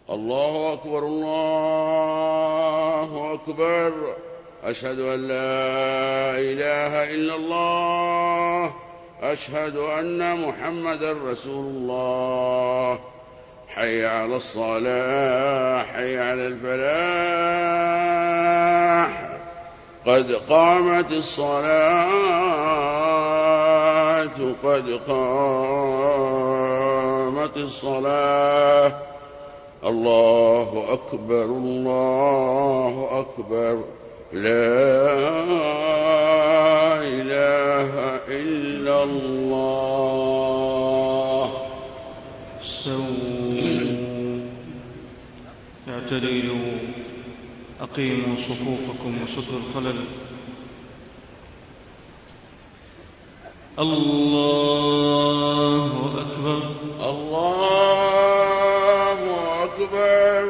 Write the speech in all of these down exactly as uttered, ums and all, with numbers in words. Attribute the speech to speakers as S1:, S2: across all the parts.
S1: الله أكبر الله أكبر. أشهد أن لا إله إلا الله. أشهد أن محمدا رسول الله. حي على الصلاة حي على الفلاح. قد قامت الصلاة قد قامت الصلاة. الله أكبر الله أكبر. لا إله إلا الله.
S2: استووا اعتدلوا أقيموا صفوفكم وسدوا الخلل. الله أكبر
S1: الله أكبر.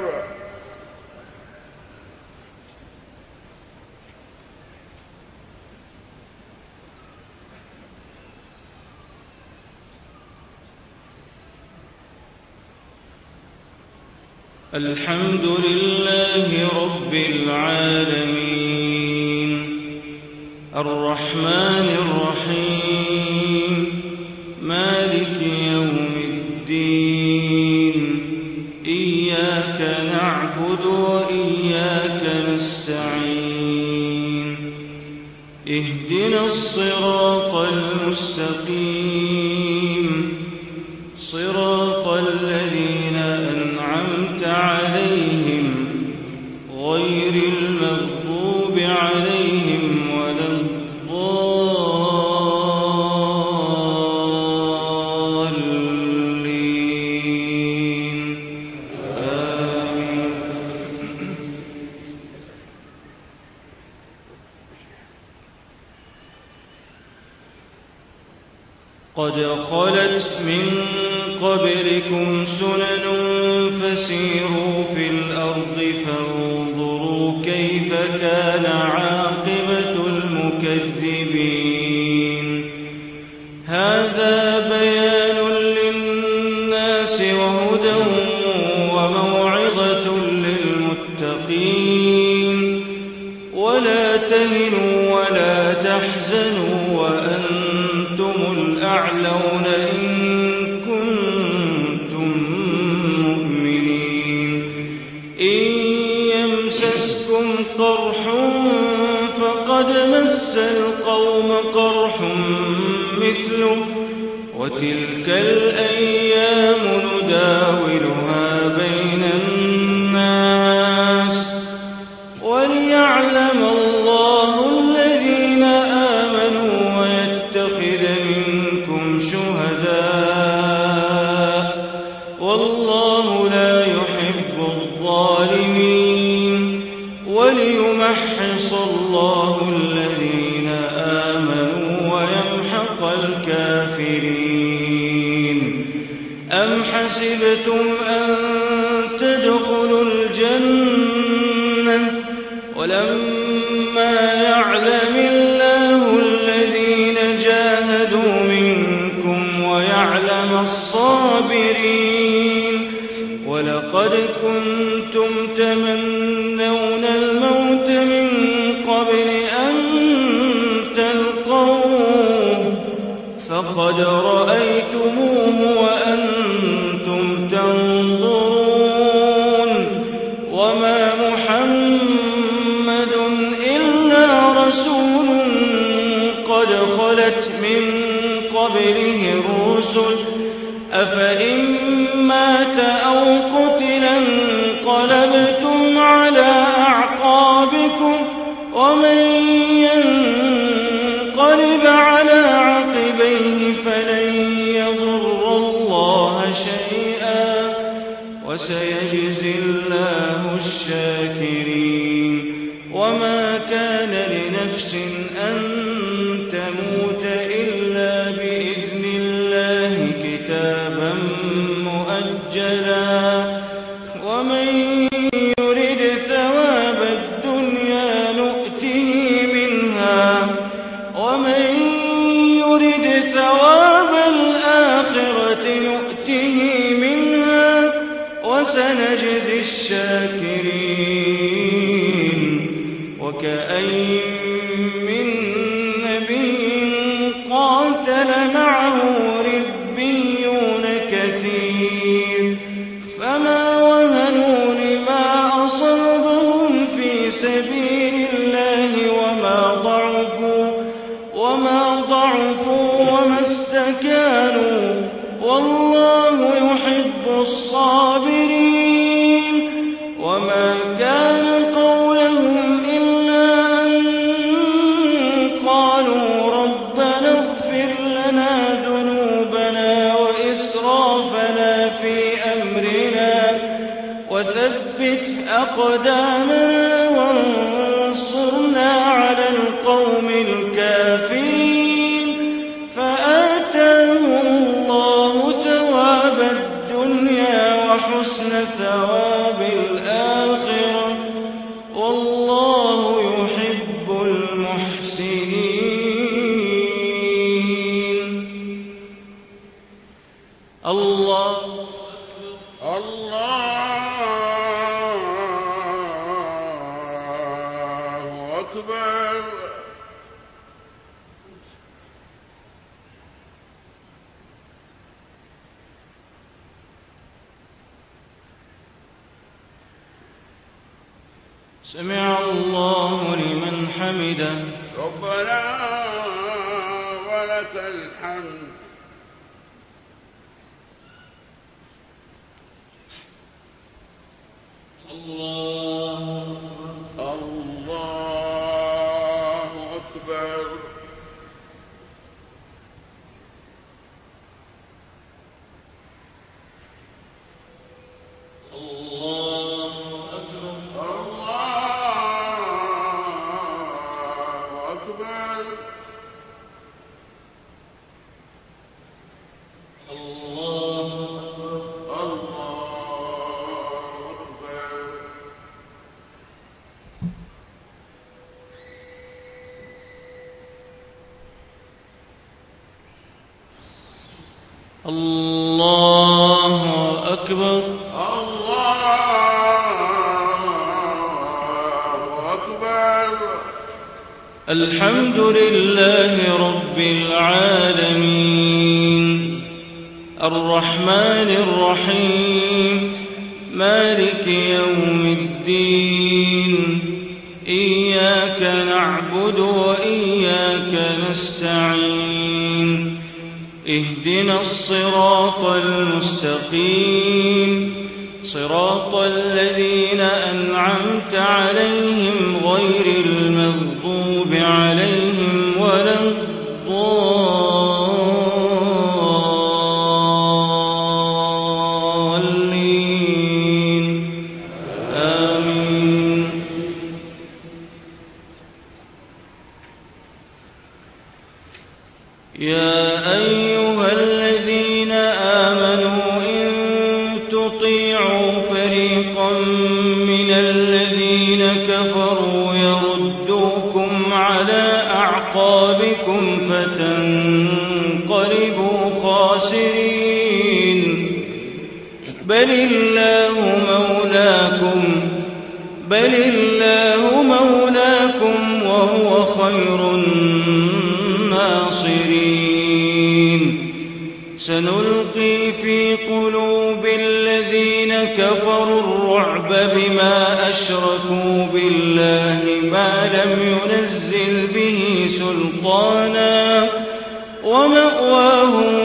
S2: الحمد لله رب العالمين الرحمن الرحيم مالك يوم الدين. إياك نعبد وإياك نستعين. اهدنا الصراط المستقيم صراط الذين أنعمت عليهم غير المغضوب عليهم ولا الضالين. آمين. قد خلت من قبلكم سنن فسيروا في الأرض فانظروا كيف كان عاقبة المكذبين. هذا بيان للناس وهدى وموعظة للمتقين. ولا تهنوا ولا تحزنوا وأنتم الأعلون إن كنتم مؤمنين. إن يمسسكم قرح فقد مس القوم قرح مثله وتلك الأيام نداولها بين الناس وليعلم الله الذين آمنوا ويتخذ منكم شهداء والله لا يحب الظالمين. وليمحص الله الذين آمنوا ويمحق الكافرين. أم حسبتم أن تدخلوا الجنة ولما يعلم الله الذين جاهدوا منكم ويعلم الصابرين. ولقد كنتم تمنون الموت من قبل أن تلقوه فقد رأيتموه وأنتم تنظرون. وما محمد إلا رسول قد خلت من قبله الرسل أفإن مات أو قتل انقلبتم على أعقابكم ومن ينقلب على عقبيه فلن يضر الله شيئا وسيجزي الله الشاكرين. وما كان لنفس أن تموت إلا بإذن الله كتابا مؤجلا. ومن يرد ثواب الدنيا نؤته منها ومن يرد ثواب الآخرة نؤته منها وسنجزي الشاكرين. وكأين من نبي قاتل معه ربيون كثير فما وهنوا لما أصابهم في سبيل الله وما ضعفوا وما ضعفوا وما استكانوا والله يحب الصابرين. وما كان قولهم إلا أن قالوا ربنا اغفر لنا ذنوبنا وإسرافنا في أمرنا وثبت أقدامنا وانصرنا على القوم الكافرين. فآتاهم الله ثواب الدنيا وحسن ثواب الآخرة والله يحب المحسنين. الله
S1: الله أكبر.
S2: سمع الله لمن حمده.
S1: ربنا ولك الحمد.
S2: الله
S1: الله أكبر.
S2: الله أكبر.
S1: الله أكبر.
S2: الله الله أكبر.
S1: الله أكبر.
S2: الحمد لله رب العالمين الرحمن الرحيم مالك يوم الدين إياك نعبد وإياك نستعين اهدنا الصراط المستقيم صراط الذين أنعمت عليهم غير المغضوب عليهم ولا الضالين آمين. يا أيها الذين آمنوا إن تطيعوا فريقا من الذين كفروا يردوكم على أعقابكم فتنقلبوا خاسرين بل الله مولاكم بل الله مولاكم وهو خير الناصرين. سنلقي في قلوب الذين كفروا الرعب بما أشركوا بالله ما لم ينزل به سلطانا ومأواهم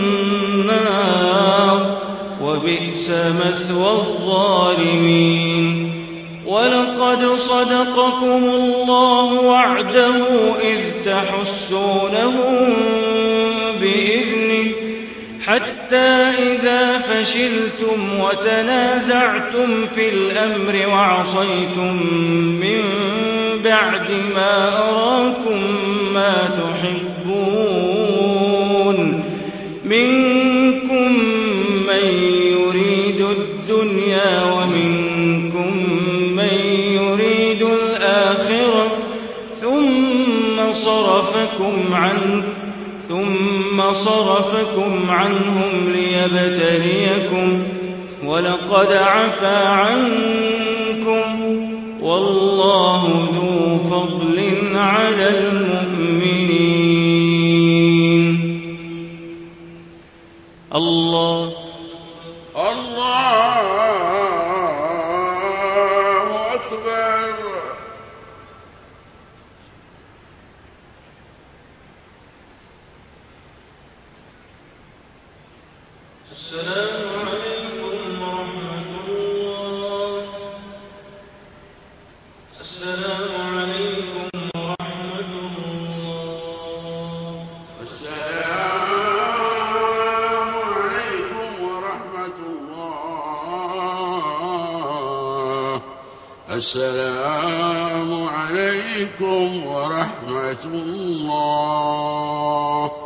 S2: النار وبئس مثوى الظالمين. ولقد صدقكم الله وعده إذ تحسونهم بإذنه حتى إذا فشلتم وتنازعتم في الأمر وعصيتم من بعد ما أراكم ما تحبون منكم من يريد الدنيا ومنكم من يريد الآخرة ثم صرفكم عنه ثم صرفكم عنهم ليبتليكم ولقد عفا عنكم والله ذو فضل على المؤمنين. الله
S1: الله أكبر.
S2: السلام عليكم ورحمة الله. السلام عليكم ورحمة الله.
S1: السلام عليكم ورحمة الله. السلام عليكم ورحمة الله.